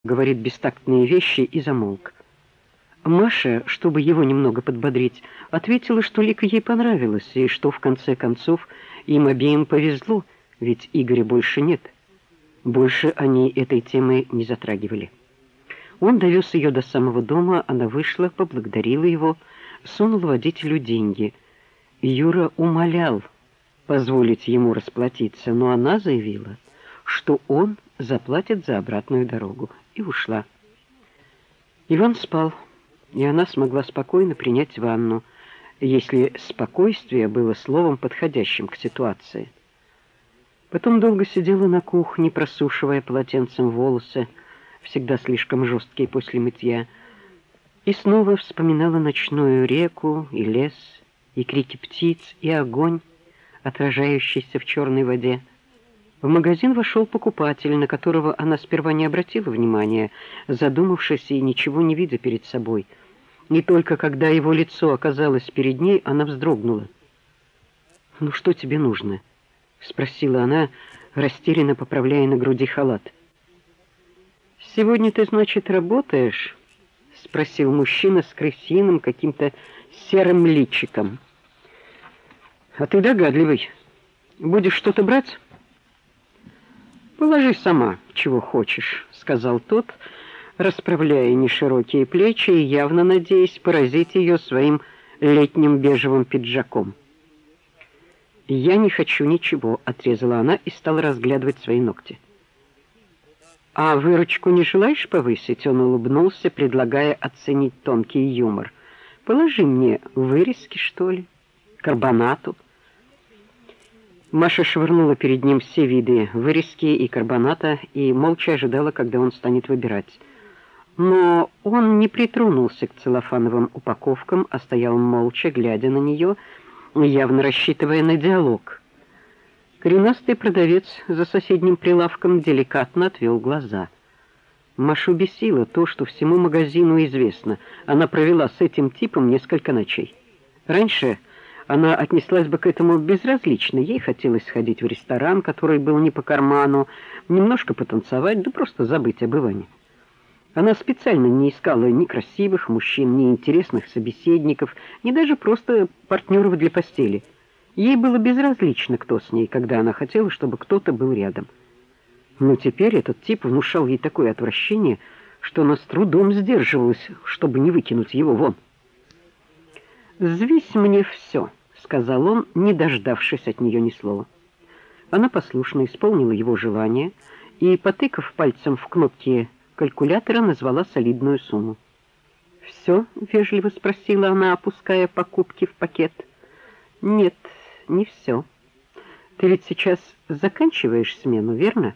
говорит бестактные вещи, и замолк. Маша, чтобы его немного подбодрить, ответила, что Лика ей понравилась, и что в конце концов им обеим повезло, ведь Игоря больше нет. Больше они этой темы не затрагивали. Он довез ее до самого дома, она вышла, поблагодарила его, сунула водителю деньги. Юра умолял позволить ему расплатиться, но она заявила, что он заплатит за обратную дорогу, и ушла. Иван спал, и она смогла спокойно принять ванну, если спокойствие было словом, подходящим к ситуации. Потом долго сидела на кухне, просушивая полотенцем волосы, всегда слишком жесткие после мытья, и снова вспоминала ночную реку и лес, и крики птиц, и огонь, отражающийся в черной воде. В магазин вошел покупатель, на которого она сперва не обратила внимания, задумавшись и ничего не видя перед собой. И только когда его лицо оказалось перед ней, она вздрогнула. «Ну что тебе нужно?» — спросила она, растерянно поправляя на груди халат. «Сегодня ты, значит, работаешь?» — спросил мужчина с крысиным каким-то серым личиком. «А ты догадливый. Будешь что-то брать?» «Положи сама, чего хочешь», — сказал тот, расправляя неширокие плечи и явно надеясь поразить ее своим летним бежевым пиджаком. «Я не хочу ничего», — отрезала она и стала разглядывать свои ногти. «А выручку не желаешь повысить?» — он улыбнулся, предлагая оценить тонкий юмор. «Положи мне вырезки, что ли? Карбонату?» Маша швырнула перед ним все виды вырезки и карбоната и молча ожидала, когда он станет выбирать. Но он не притронулся к целлофановым упаковкам, а стоял молча, глядя на нее, явно рассчитывая на диалог. Коренастый продавец за соседним прилавком деликатно отвел глаза. Машу бесило то, что всему магазину известно. Она провела с этим типом несколько ночей. Раньше она отнеслась бы к этому безразлично. Ей хотелось сходить в ресторан, который был не по карману, немножко потанцевать, да просто забыть об Иване. Она специально не искала ни красивых мужчин, ни интересных собеседников, ни даже просто партнеров для постели. Ей было безразлично, кто с ней, когда она хотела, чтобы кто-то был рядом. Но теперь этот тип внушал ей такое отвращение, что она с трудом сдерживалась, чтобы не выкинуть его вон. «Взвесь мне все», — сказал он, не дождавшись от нее ни слова. Она послушно исполнила его желание и, потыкав пальцем в кнопки калькулятора, назвала солидную сумму. «Все?» — вежливо спросила она, опуская покупки в пакет. «Нет, не все. Ты ведь сейчас заканчиваешь смену, верно?»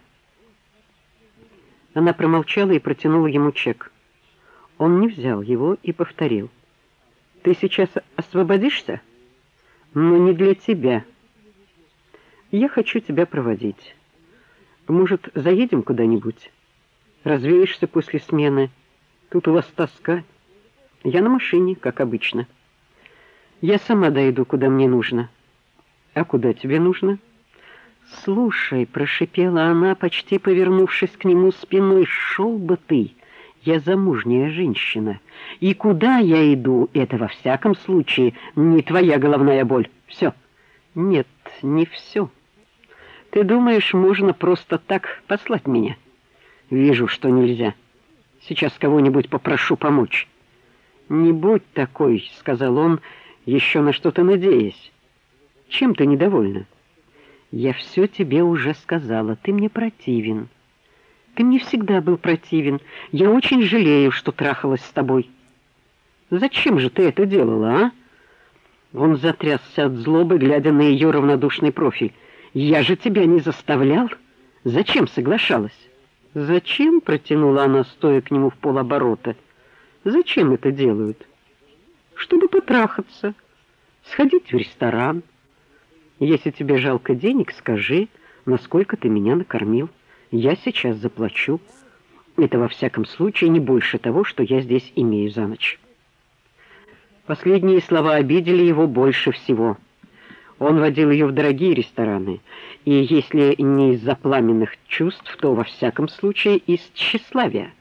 Она промолчала и протянула ему чек. Он не взял его и повторил. «Ты сейчас освободишься? Но не для тебя. Я хочу тебя проводить. Может, заедем куда-нибудь? Развеешься после смены. Тут у вас тоска. Я на машине, как обычно. Я сама дойду, куда мне нужно». «А куда тебе нужно?» «Слушай», — прошипела она, почти повернувшись к нему спиной, — «шел бы ты. Я замужняя женщина. И куда я иду, это во всяком случае не твоя головная боль. Все». «Нет, не все. Ты думаешь, можно просто так послать меня?» «Вижу, что нельзя. Сейчас кого-нибудь попрошу помочь». «Не будь такой», — сказал он, еще на что-то надеясь. «Чем ты недовольна?» «Я все тебе уже сказала. Ты мне противен. Ты мне всегда был противен. Я очень жалею, что трахалась с тобой». «Зачем же ты это делала, а?» Он затрясся от злобы, глядя на ее равнодушный профиль. «Я же тебя не заставлял. Зачем соглашалась?» «Зачем?» — протянула она, стоя к нему в полоборота. «Зачем это делают?» «Чтобы потрахаться, сходить в ресторан. Если тебе жалко денег, скажи, насколько ты меня накормил. Я сейчас заплачу. Это во всяком случае не больше того, что я здесь имею за ночь». Последние слова обидели его больше всего. Он водил ее в дорогие рестораны, и если не из-за пламенных чувств, то во всяком случае из тщеславия.